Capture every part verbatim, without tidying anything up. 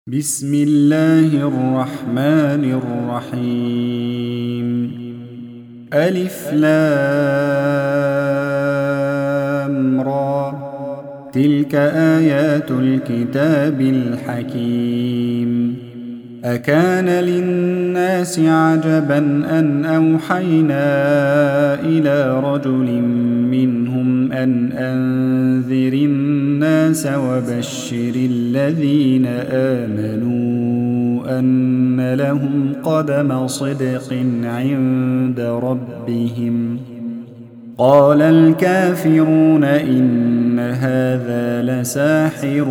بسم الله الرحمن الرحيم. ألف لام را، تلك آيات الكتاب الحكيم. أكان للناس عجبا أن أوحينا إلى رجل منهم أن أنذر الناس وبشر الذين آمنوا أن لهم قدم صدق عند ربهم. قال الكافرون إن هذا لساحر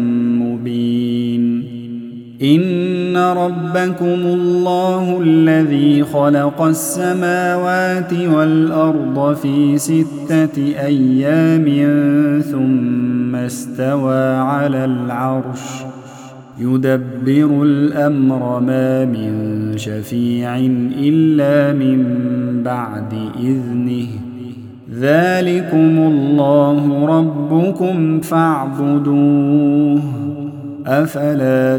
مبين. إن ربكم الله الذي خلق السماوات والأرض في ستة أيام ثم استوى على العرش يدبر الأمر ما من شفيع إلا من بعد إذنه. ذلكم الله ربكم فاعبدوه أفلا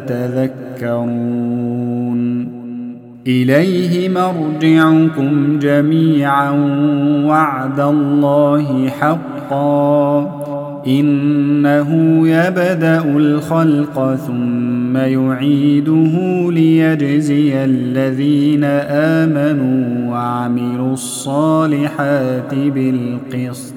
تذكرون. إليه مرجعكم جميعا وعد الله حقا. إنه يبدأ الخلق ثم يعيده ليجزي الذين آمنوا وعملوا الصالحات بالقسط،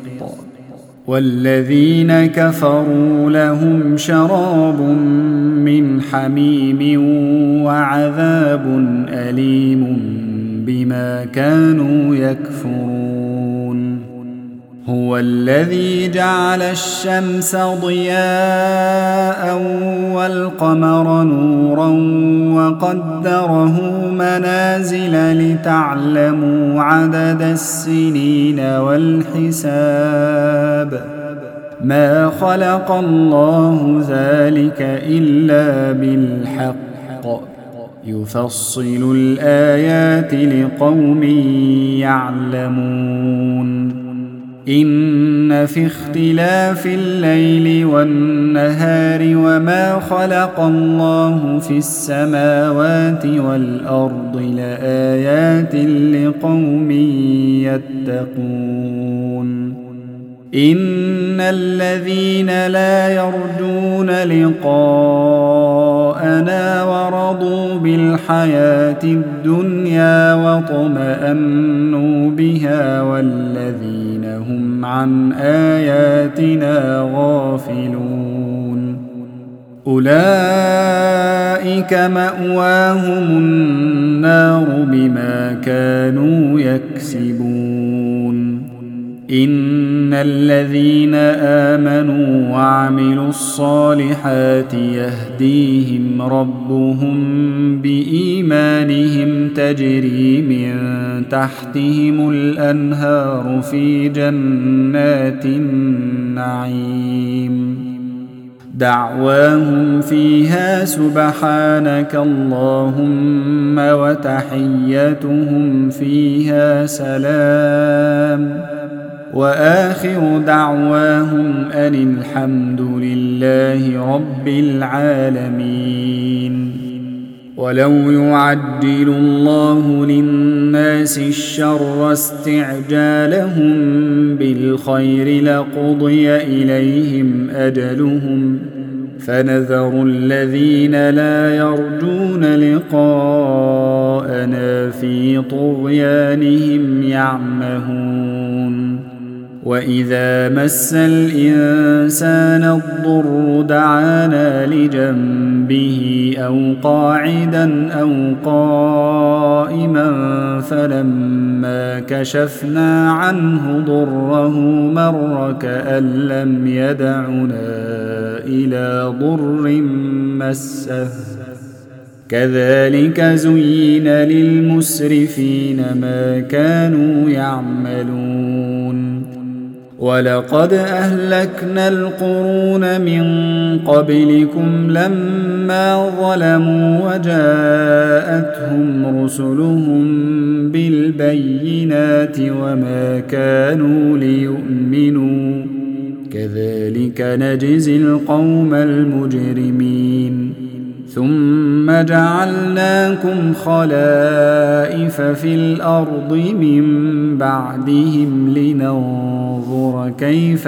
والذين كفروا لهم شراب من حميم وعذاب أليم بما كانوا يكفرون. هو الذي جعل الشمس ضياء والقمر نورا وقدره منازل لتعلموا عدد السنين والحساب. ما خلق الله ذلك إلا بالحق، يفصل الآيات لقوم يعلمون. إن في اختلاف الليل والنهار وما خلق الله في السماوات والأرض لآيات لقوم يتقون. إن الذين لا يرجون لقاءنا ورضوا بالحياة الدنيا واطمأنوا بها والذين هم عن آياتنا غافلون أولئك مأواهم النار بما كانوا يكسبون. إن الذين آمنوا وعملوا الصالحات يهديهم ربهم بإيمانهم تجري من تحتهم الأنهار في جنات النعيم. دعواهم فيها سبحانك اللهم وتحيتهم فيها سلام، وآخر دعواهم أن الحمد لله رب العالمين. ولو يعجل الله للناس الشر استعجالهم بالخير لقضي إليهم أجلهم، فنذر الذين لا يرجون لقاءنا في طغيانهم يعمهون. وإذا مس الإنسان الضر دعانا لجنبه أو قاعدا أو قائما فلما كشفنا عنه ضره مر كأن لم يدعنا إلى ضر مسه. كذلك زين للمسرفين ما كانوا يعملون. ولقد أهلكنا القرون من قبلكم لما ظلموا وجاءتهم رسلهم بالبينات وما كانوا ليؤمنوا، كذلك نجزي القوم المجرمين. ثم جعلناكم خلائف في الأرض من بعدهم لننظر كيف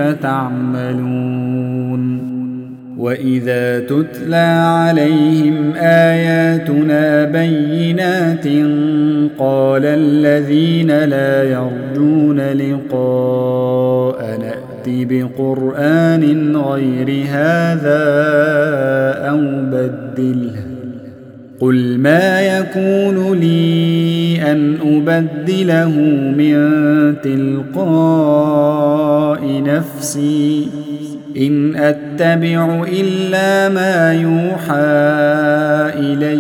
تعملون وإذا تتلى عليهم آياتنا بينات قال الذين لا يرجون لقاء نأتِ بقرآن غير هذا أو بدله قل ما يكون لي أن أبدله من تلقاء نفسي إن أتبع إلا ما يوحى إلي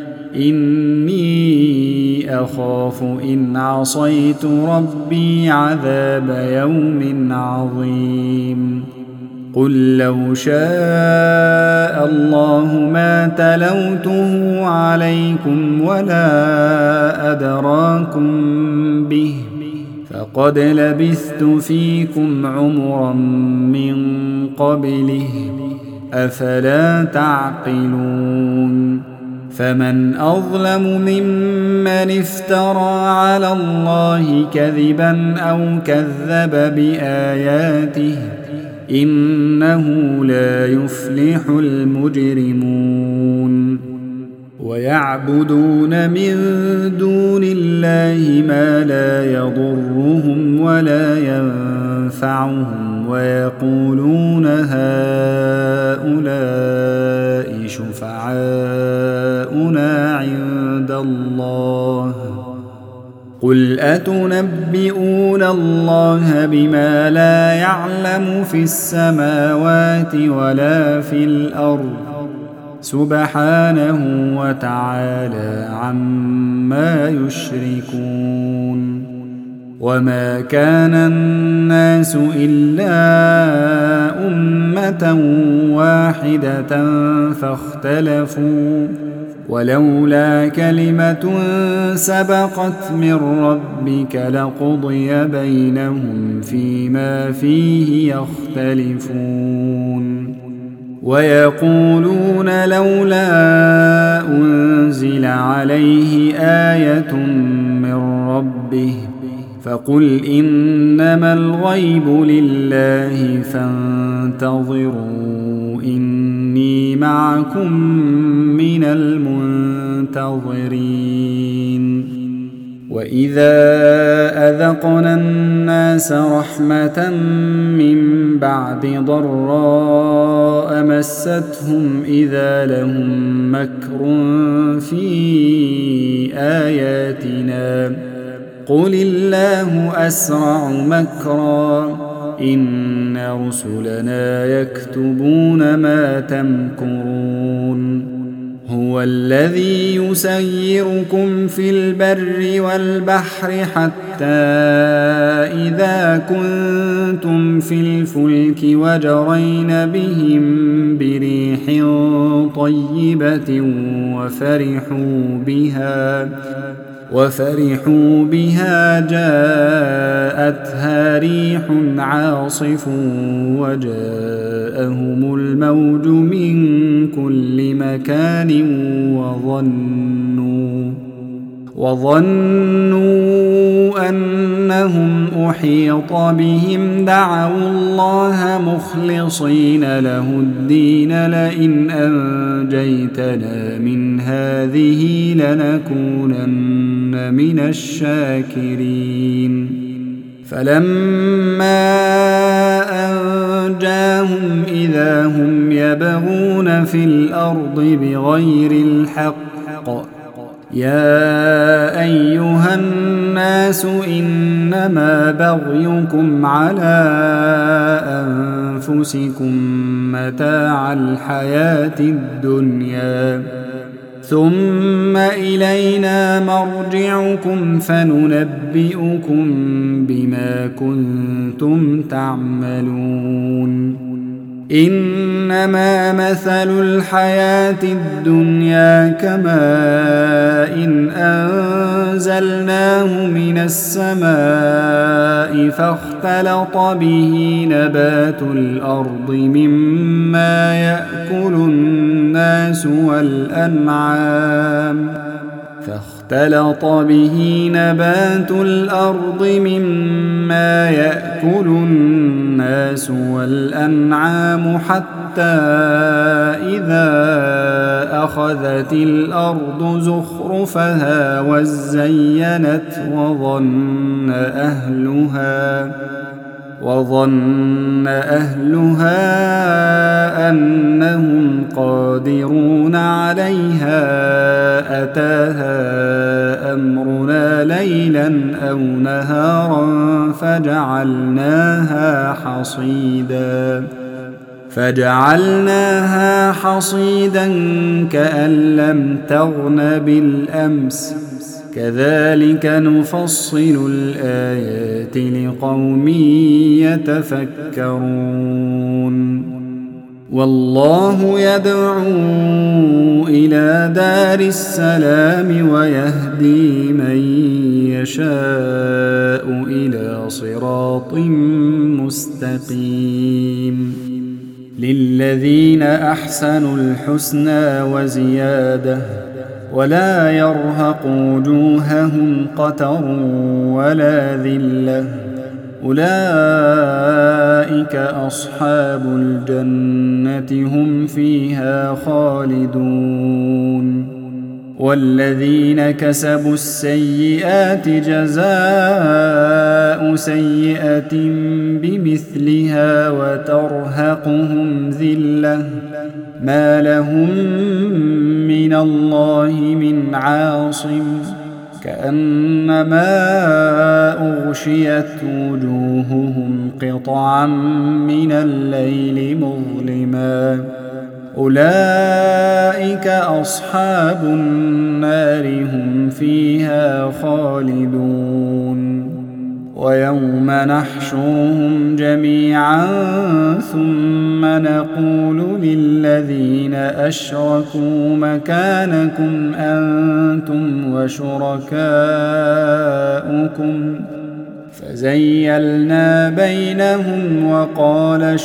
إني أخاف إن عصيت ربي عذاب يوم عظيم قل لو شاء الله ما تلوته عليكم ولا أدراكم به فقد لبثت فيكم عمرا من قبله أفلا تعقلون فمن أظلم ممن افترى على الله كذبا أو كذب بآياته إنه لا يفلح المجرمون ويعبدون من دون الله ما لا يضرهم ولا ينفعهم ويقولون هؤلاء شفعاؤنا عند الله قل أتنبئون الله بما لا يعلم في السماوات ولا في الأرض سبحانه وتعالى عما يشركون وما كان الناس إلا أمة واحدة فاختلفوا ولولا كلمة سبقت من ربك لقضي بينهم فيما فيه يختلفون ويقولون لولا أنزل عليه آية من ربه فقل إنما الغيب لله فانتظروا إني معكم من المنتظرين وإذا أذقنا الناس رحمة من بعد ضراء مستهم إذا لهم مكر في آياتنا قل الله أسرع مكرا إن رسلنا يكتبون ما تمكرون هو الذي يسيركم في البر والبحر حتى إذا كنتم في الفلك وجرين بهم بريح طيبة وفرحوا بها وفرحوا بها جاءتها ريح عاصف وجاءهم الموج من كل مكان وظنوا وظنوا أنهم أحيط بهم دعوا الله مخلصين له الدين لئن أنجيتنا من هذه لنكونن من الشاكرين فلما أنجاهم إذا هم يبغون في الأرض بغير الحق يا أيها الناس إنما بغيكم على أنفسكم متاع الحياة الدنيا ثم إلينا مرجعكم فننبئكم بما كنتم تعملون إنما مثل الحياة الدنيا كماء إن أنزلناه من السماء فاختلط به نبات الأرض مما يأكل الناس الناس والأنعام فاختلط به نبات الأرض مما يأكل الناس والأنعام حتى إذا أخذت الأرض زخرفها وزينت وظن أهلها وظن أهلها أنهم قادرون عليها أتاها أمرنا ليلا أو نهارا فجعلناها حصيدا فجعلناها حصيدا كأن لم تغن بالأمس كذلك نفصل الآيات لقوم يتفكرون والله يدعو إلى دار السلام ويهدي من يشاء إلى صراط مستقيم للذين أحسنوا الحسنى وزيادة ولا يرهق وجوههم قتر ولا ذلة أولئك أصحاب الجنة هم فيها خالدون والذين كسبوا السيئات جزاء سيئة بمثلها وترهقهم ذلة ما لهم من الله من عاصم كأنما أغشيت وجوههم قطعا من الليل مظلما أولئك أصحاب النار هم فيها خالدون ويوم نحشرهم جميعا ثم نقول للذين أشركوا مكانكم أنتم وشركاؤكم فزيلنا بينهم وقال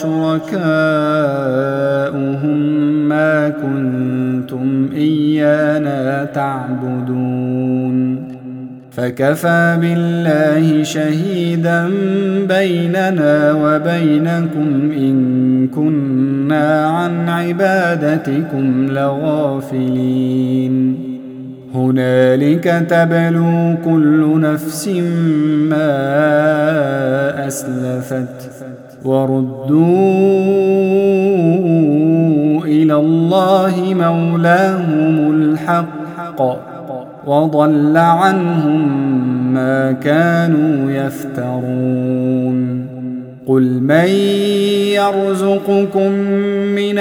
شركاؤهم ما كنتم إيانا تعبدون فكفى بالله شهيدا بيننا وبينكم إن كنا عن عبادتكم لغافلين هنالك تبلو كل نفس ما أسلفت وردوا إلى الله مولاهم الحق وضل عنهم ما كانوا يفترون قل من يرزقكم من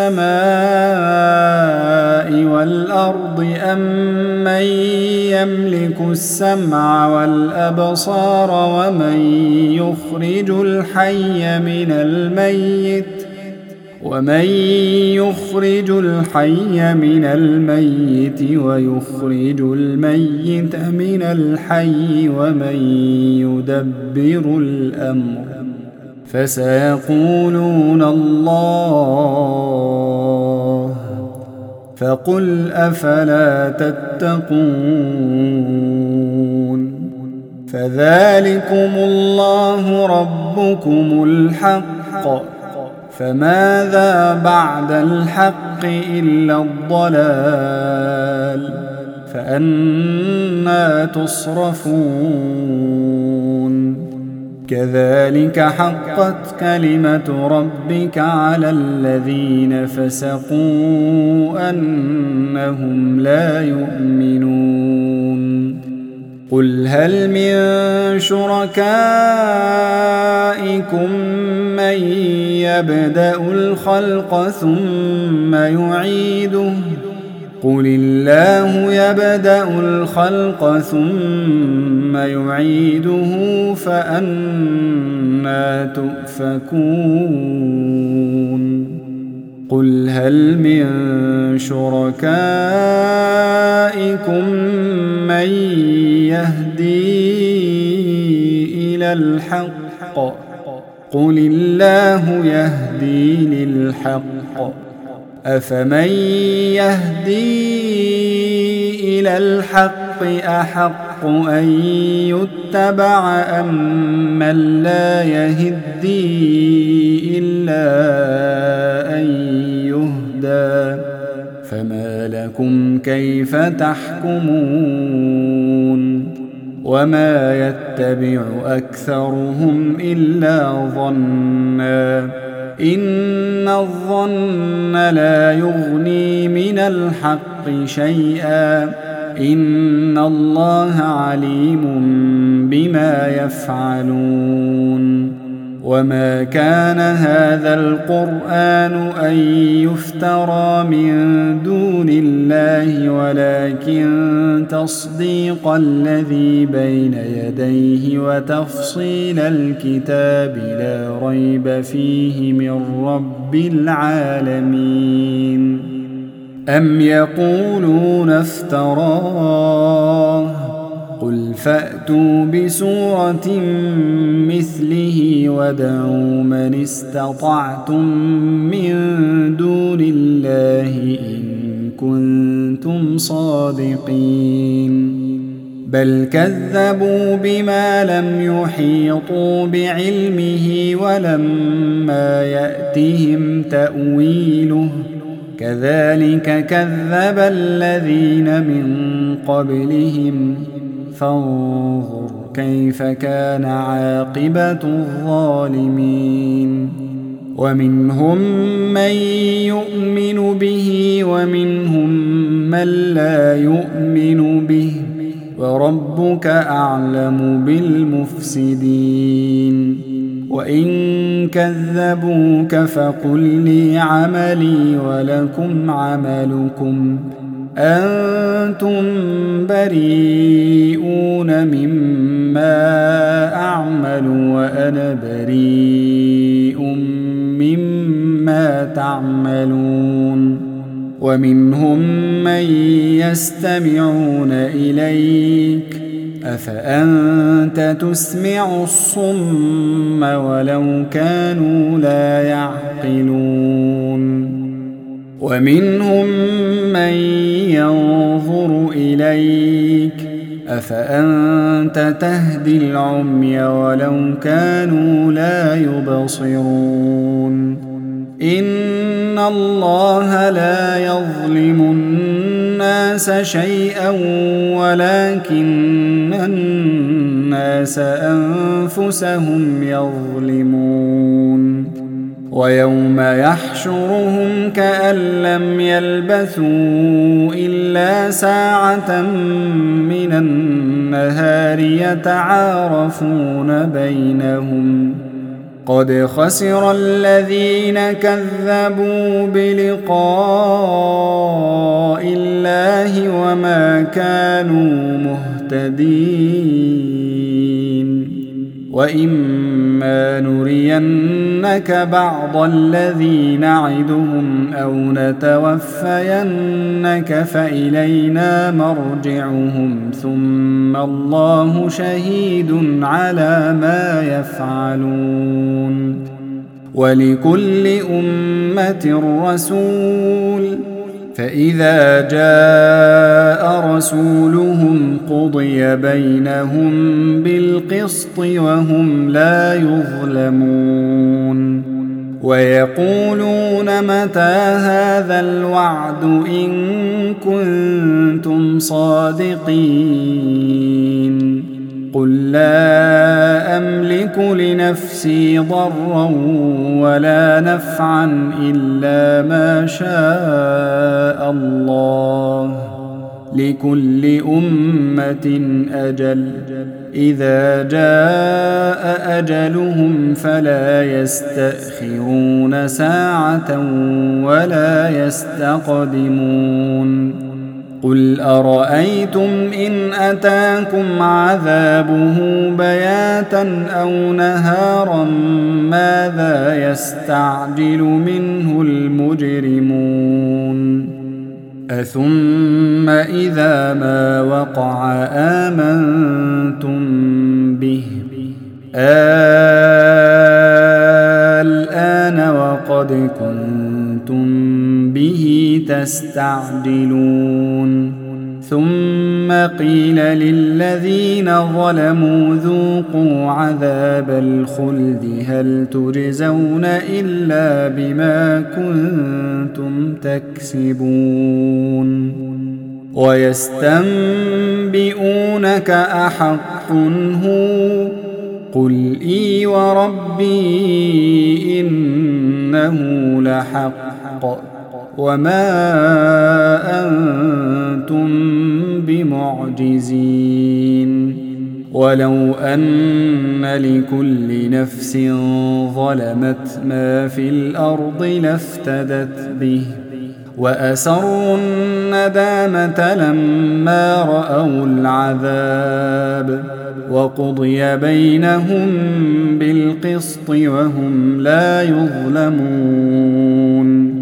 السماء والأرض أم من يملك السمع والأبصار ومن يخرج الحي من الميت ومن يخرج الحي من الميت ويخرج الميت من الحي ومن يدبر الأمر فسيقولون الله فقل أفلا تتقون فذلكم الله ربكم الحق فماذا بعد الحق إلا الضلال فأنى تصرفون كذلك حقت كلمة ربك على الذين فسقوا أنهم لا يؤمنون قل هل من شركائكم من يبدأ الخلق ثم يعيده قل الله يبدأ الخلق ثم يعيده فأنى تؤفكون قل هل من شركائكم من يهدي إلى الحق قل الله يهدي للحق أفمن يهدي إلى الحق أحق أن يتبع أم من لا يهدي إلا أن يهدى فما لكم كيف تحكمون وما يتبع أكثرهم إلا ظنا إن الظن لا يغني من الحق شيئا إن الله عليم بما يفعلون وما كان هذا القرآن أن يفترى من دون الله ولكن تصديق الذي بين يديه وتفصيل الكتاب لا ريب فيه من رب العالمين أم يقولون افتراه قل فأتوا بسورة مثله وادعوا من استطعتم من دون الله إن كنتم صادقين بل كذبوا بما لم يحيطوا بعلمه ولما يأتهم تأويله كذلك كذب الذين من قبلهم فانظر كيف كان عاقبة الظالمين ومنهم من يؤمن به ومنهم من لا يؤمن به وربك أعلم بالمفسدين وإن كذبوك فقل لي عملي ولكم عملكم أنتم بريئون مما أعمل وأنا بريء مما تعملون ومنهم من يستمعون إليك أفأنت تسمع الصم ولو كانوا لا يعقلون ومنهم من ينظر إليك أفأنت تهدي العمي ولو كانوا لا يبصرون إن الله لا يظلم الناس شيئا ولكن الناس أنفسهم يظلمون ويوم يحشرهم كأن لم يلبثوا إلا ساعة من النهار يتعارفون بينهم قد خسر الذين كذبوا بلقاء الله وما كانوا مهتدين وإما نرينك بعض الذي نعدهم أو نتوفينك فإلينا مرجعهم ثم الله شهيد على ما يفعلون ولكل أمة رسول فإذا جاء رسولهم قضي بينهم بالقسط وهم لا يظلمون ويقولون متى هذا الوعد إن كنتم صادقين قل لا أملك لنفسي ضرا ولا نفعا إلا ما شاء الله لكل أمة أجل إذا جاء أجلهم فلا يستأخرون ساعة ولا يستقدمون قل أرأيتم إن أتاكم عذابه بياتا أو نهارا ماذا يستعجل منه المجرمون أثم إذا ما وقع آمنتم به الآن وقد كنتم به تستعجلون ثم قيل للذين ظلموا ذوقوا عذاب الخلد هل تجزون إلا بما كنتم تكسبون ويستنبئونك أحق هو قل إي وربي إنه لحق وما أنتم بمعجزين ولو أن لكل نفس ظلمت ما في الأرض لافتدت به وأسروا الندامة لما رأوا العذاب وقضي بينهم بالقسط وهم لا يظلمون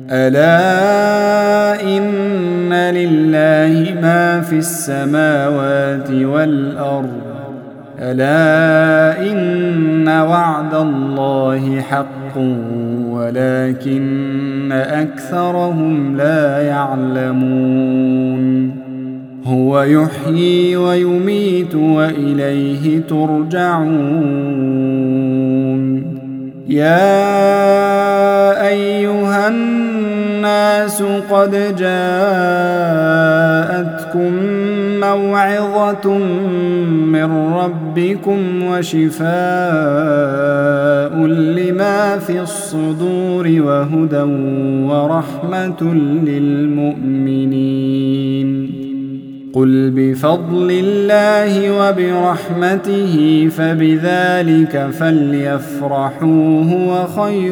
ألا إن لله ما في السماوات والأرض ألا إن وعد الله حق ولكن أكثرهم لا يعلمون هو يحيي ويميت وإليه ترجعون يا أيها الناس قد جاءتكم موعظة من ربكم وشفاء لما في الصدور وهدى ورحمة للمؤمنين قل بفضل الله وبرحمته فبذلك فليفرحوا هو خير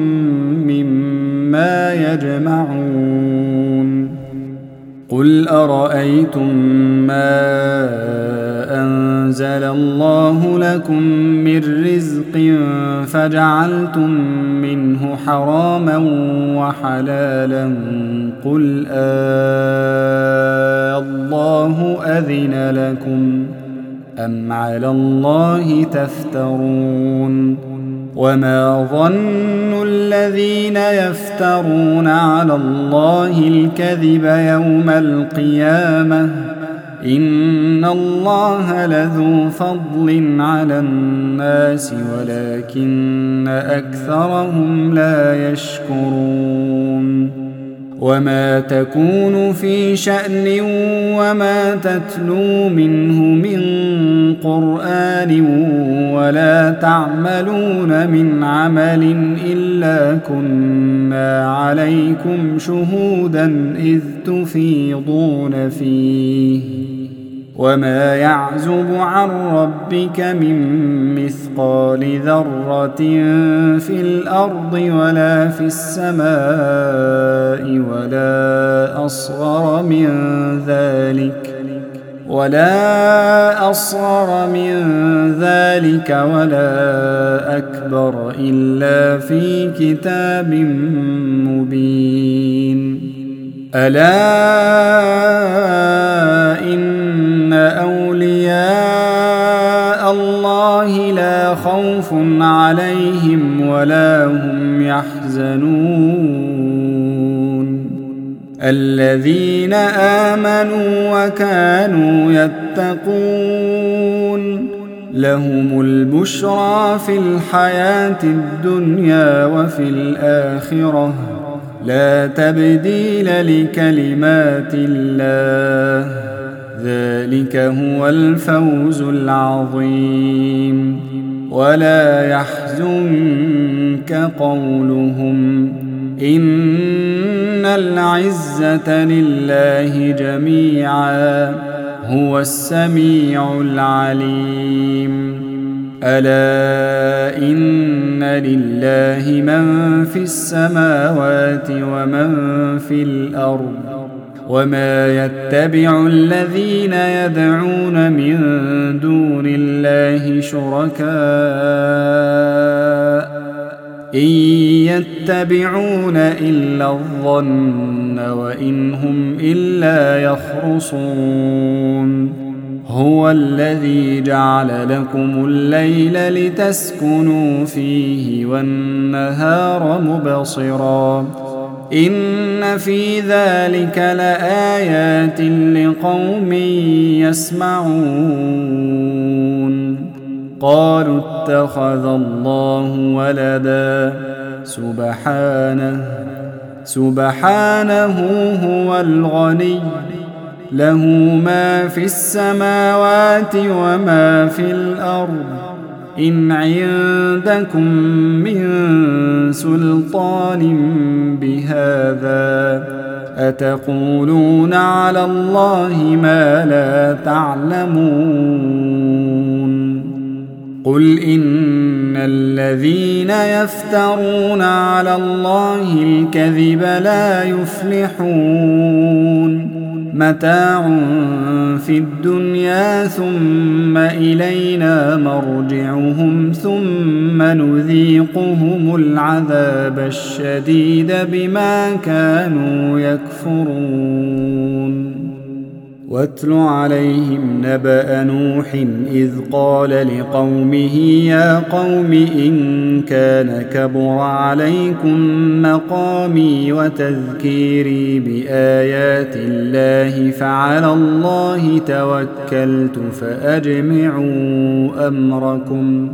مما يجمعون قل أرأيتم ما أنزل الله لكم من رزق فجعلتم منه حراما وحلالا قل آه الله أذن لكم أم على الله تفترون وما ظن الذين يفترون على الله الكذب يوم القيامة إن الله لذو فضل على الناس ولكن أكثرهم لا يشكرون وما تكون في شأن وما تتلو منه من قرآن ولا تعملون من عمل إلا كنا عليكم شهودا إذ تفيضون فيه وما يعزب عن ربك من مثقال ذرة في الأرض ولا في السماء ولا أصغر من ذلك ولا أصغر من ذلك ولا أكبر إلا في كتاب مبين ألا إن أولياء الله لا خوف عليهم ولا هم يحزنون الذين آمنوا وكانوا يتقون لهم البشرى في الحياة الدنيا وفي الآخرة لا تبديل لكلمات الله ذلك هو الفوز العظيم ولا يحزنك قولهم إن العزة لله جميعا هو السميع العليم ألا إن لله من في السماوات ومن في الأرض وما يتبع الذين يدعون من دون الله شركاء إن يتبعون إلا الظن وإن هم إلا يخرصون هو الذي جعل لكم الليل لتسكنوا فيه والنهار مبصرا إن في ذلك لآيات لقوم يسمعون قالوا اتخذ الله ولدا سبحانه سبحانه هو الغني له ما في السماوات وما في الأرض إن عندكم من سلطان بهذا أتقولون على الله ما لا تعلمون قل إن الذين يفترون على الله الكذب لا يفلحون متاع في الدنيا ثم إلينا مرجعهم ثم نذيقهم العذاب الشديد بما كانوا يكفرون واتل عليهم نبأ نوح إذ قال لقومه يا قوم إن كان كبر عليكم مقامي وتذكيري بآيات الله فعلى الله توكلت فأجمعوا أمركم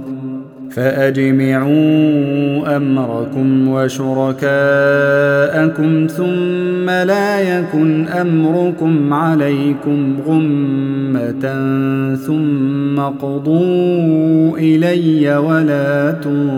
فأجمعوا أمركم وشركاءكم ثم لا يكن أمركم عليكم غمة ثم اقضوا إلي ولا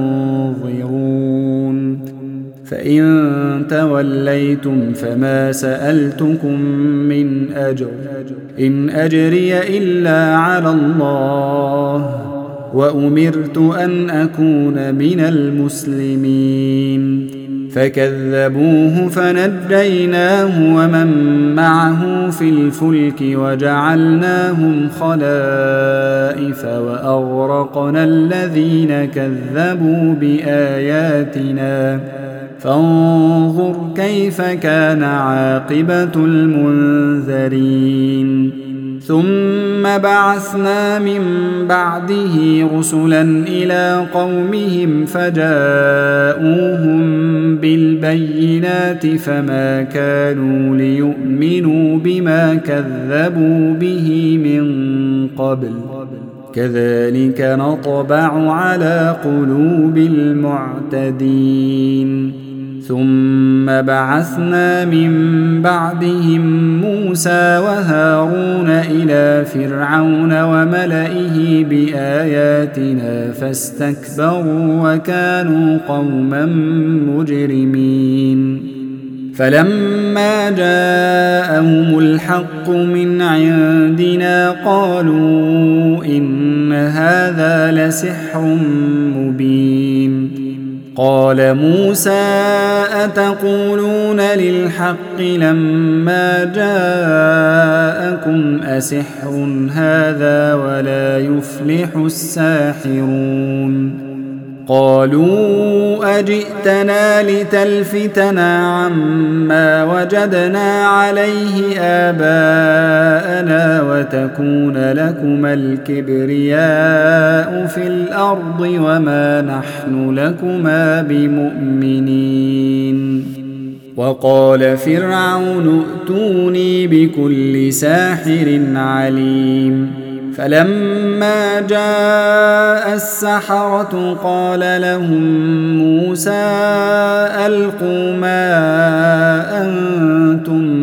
تنظرون فإن توليتم فما سألتكم من أجر إن أجري إلا على الله وأمرت أن أكون من المسلمين فكذبوه فنجيناه ومن معه في الفلك وجعلناهم خلائف وأغرقنا الذين كذبوا بآياتنا فانظر كيف كان عاقبة المنذرين ثم بعثنا من بعده رسلا إلى قومهم فجاءوهم بالبينات فما كانوا ليؤمنوا بما كذبوا به من قبل كذلك نطبع على قلوب المعتدين ثم بعثنا من بعدهم موسى وهارون إلى فرعون وملئه بآياتنا فاستكبروا وكانوا قوما مجرمين فلما جاءهم الحق من عندنا قالوا إن هذا لسحر مبين قال موسى أتقولون للحق لما جاءكم أسحر هذا ولا يفلح الساحرون قالوا أجئتنا لتلفتنا عما وجدنا عليه آباءنا وتكون لكما الكبرياء في الأرض وما نحن لكما بمؤمنين وقال فرعون ائتوني بكل ساحر عليم فلما جاء السحرة قال لهم موسى ألقوا ما أنتم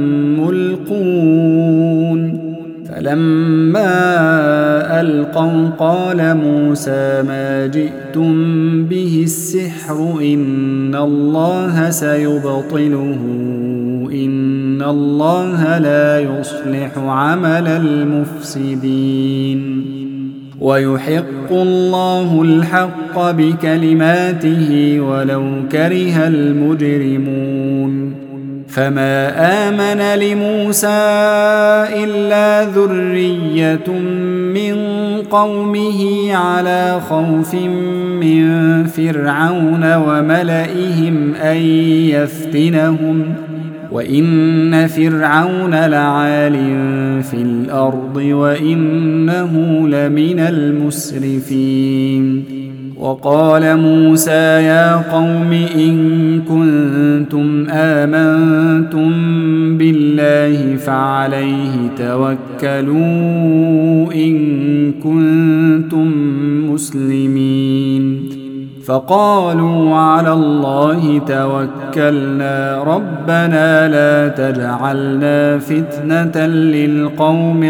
ملقون فلما ألقوا قال موسى ما جئتم به السحر إن الله سيبطله إن الله لا يصلح عمل المفسدين ويحق الله الحق بكلماته ولو كره المجرمون فما آمن لموسى إلا ذرية من قومه على خوف من فرعون وملئهم أن يفتنهم وإن فرعون لعال في الأرض وإنه لمن المسرفين وقال موسى يا قوم إن كنتم آمنتم بالله فعليه توكلوا إن كنتم مسلمين فقالوا على الله توكلنا ربنا لا تجعلنا فتنة للقوم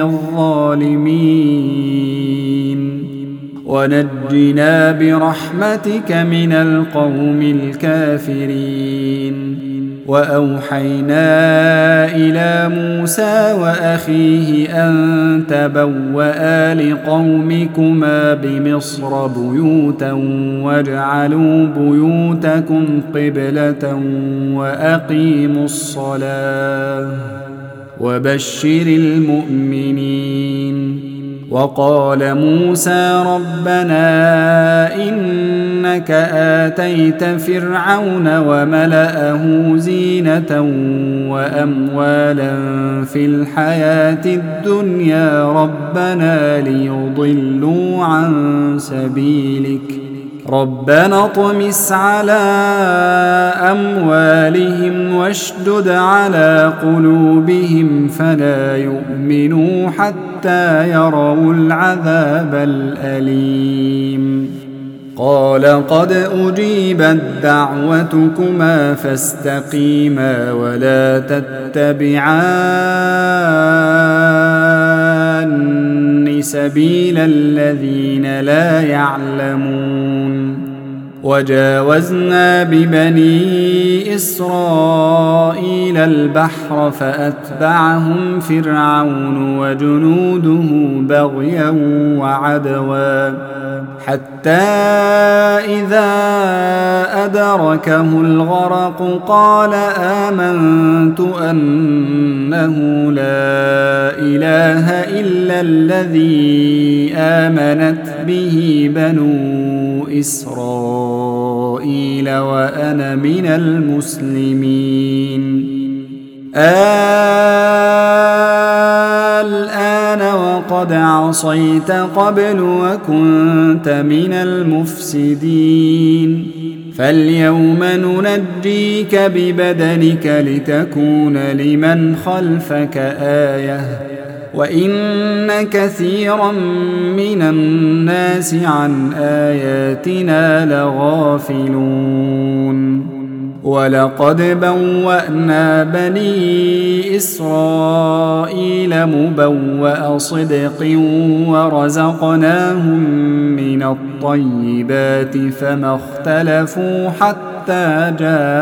الظالمين ونجنا برحمتك من القوم الكافرين وأوحينا إلى موسى وأخيه أن تبوأ لقومكما بمصر بيوتا واجعلوا بيوتكم قبلة وأقيموا الصلاة وبشر المؤمنين وقال موسى ربنا إنك آتيت فرعون وملأه زينة وأموالا في الحياة الدنيا ربنا ليضلوا عن سبيلك ربنا اطمس على أموالهم واشدد على قلوبهم فلا يؤمنوا حتى يروا العذاب الأليم قال قد أجيبت دعوتكما فاستقيما ولا تتبعان سبيل الذين لا يعلمون وجاوزنا ببني إسرائيل البحر فأتبعهم فرعون وجنوده بغيا وعدوا حتى إذا أدركه الغرق قال آمنت أنه لا إله إلا الذي آمنت به بنو إسرائيل وأنا من المسلمين الآن وقد عصيت قبل وكنت من المفسدين فاليوم ننجيك ببدنك لتكون لمن خلفك آية وإن كثيرا من الناس عن آياتنا لغافلون ولقد بوأنا بني إسرائيل مبوأ صدق ورزقناهم من الطيبات فما اختلفوا حتى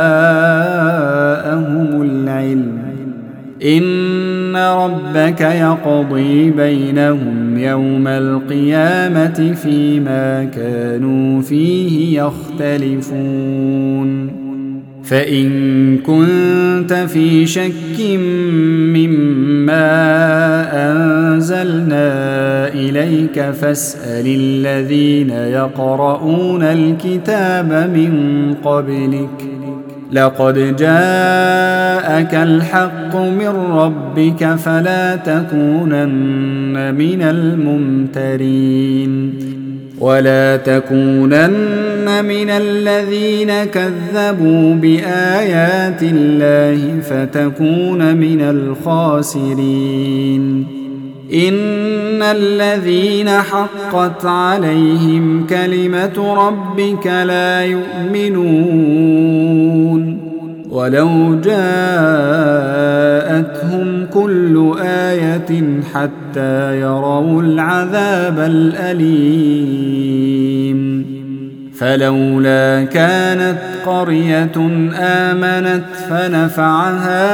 جاءهم العلم إن ربك يقضي بينهم يوم القيامة فيما كانوا فيه يختلفون فإن كنت في شك مما أنزلنا إليك فاسأل الذين يقرؤون الكتاب من قبلك لقد جاءك الحق من ربك فلا تكونن من الممترين ولا تكونن من الذين كذبوا بآيات الله فتكون من الخاسرين إن الذين حقت عليهم كلمة ربك لا يؤمنون ولو جاءتهم كل آية حتى يروا العذاب الأليم فلولا كانت قرية آمنت فنفعها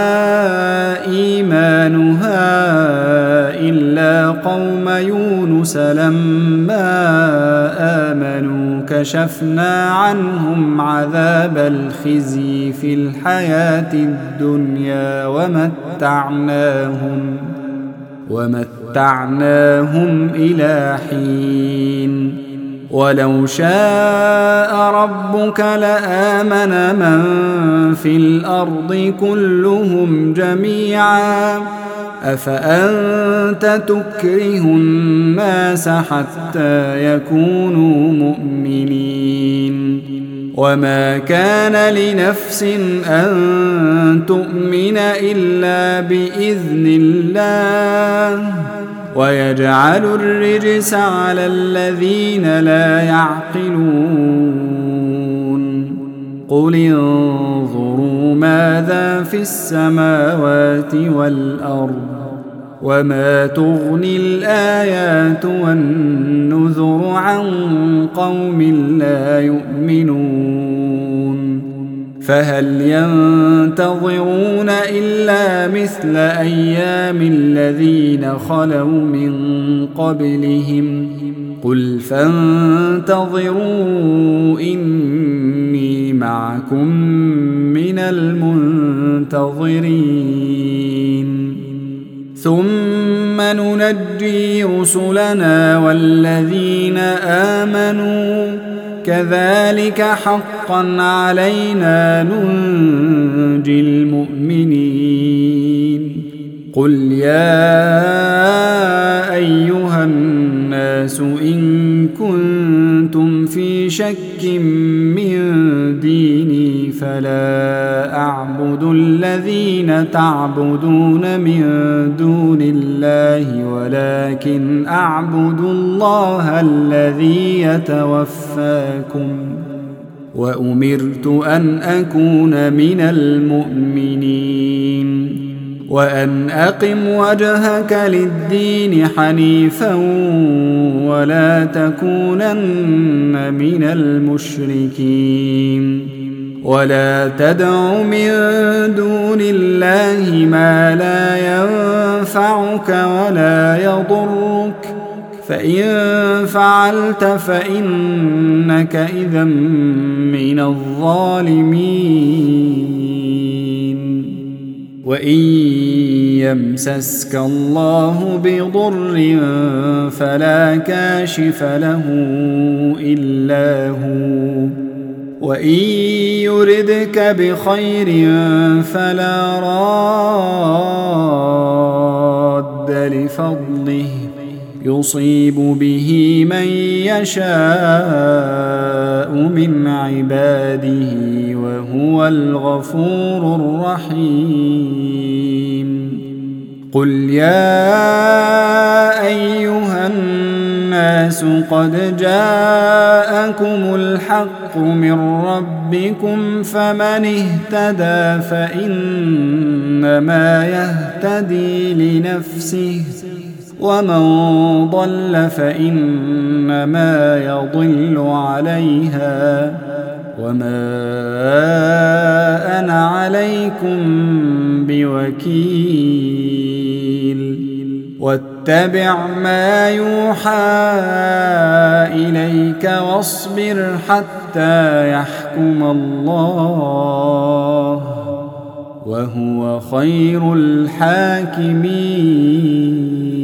إيمانها إلا قوم يونس لما آمنوا كشفنا عنهم عذاب الخزي في الحياة الدنيا ومتعناهم ومتعناهم إلى حين ولو شاء ربك لآمن من في الأرض كلهم جميعا أفأنت تكره الناس حتى يكونوا مؤمنين وما كان لنفس أن تؤمن إلا بإذن الله ويجعل الرجس على الذين لا يعقلون قل انظروا ماذا في السماوات والأرض وما تغني الآيات والنذر عن قوم لا يؤمنون فهل ينتظرون إلا مثل أيام الذين خلوا من قبلهم قل فانتظروا إني معكم من المنتظرين ثم ننجي رسلنا والذين آمنوا كذلك حقا علينا ننجي المؤمنين قل يا أيها الناس إن كنتم في شك من ديني فلا أعبد الذين تعبدون من دون الله ولكن أعبد الله الذي يتوفاكم وأمرت أن أكون من المؤمنين وأن أقم وجهك للدين حنيفا ولا تكونن من المشركين ولا تدع من دون الله ما لا ينفعك ولا يضرك فإن فعلت فإنك إذا من الظالمين وإن يمسسك الله بضر فلا كاشف له إلا هو وإن يردك بخير فلا راد لفضله يصيب به من يشاء من عباده وهو الغفور الرحيم قل يا أيها الناس قد جاءكم الحق من ربكم فمن اهتدى فإنما يهتدي لنفسه ومن ضل فإنما يضل عليها وما أنا عليكم بوكيل واتبع ما يوحى إليك واصبر حتى يحكم الله وهو خير الحاكمين.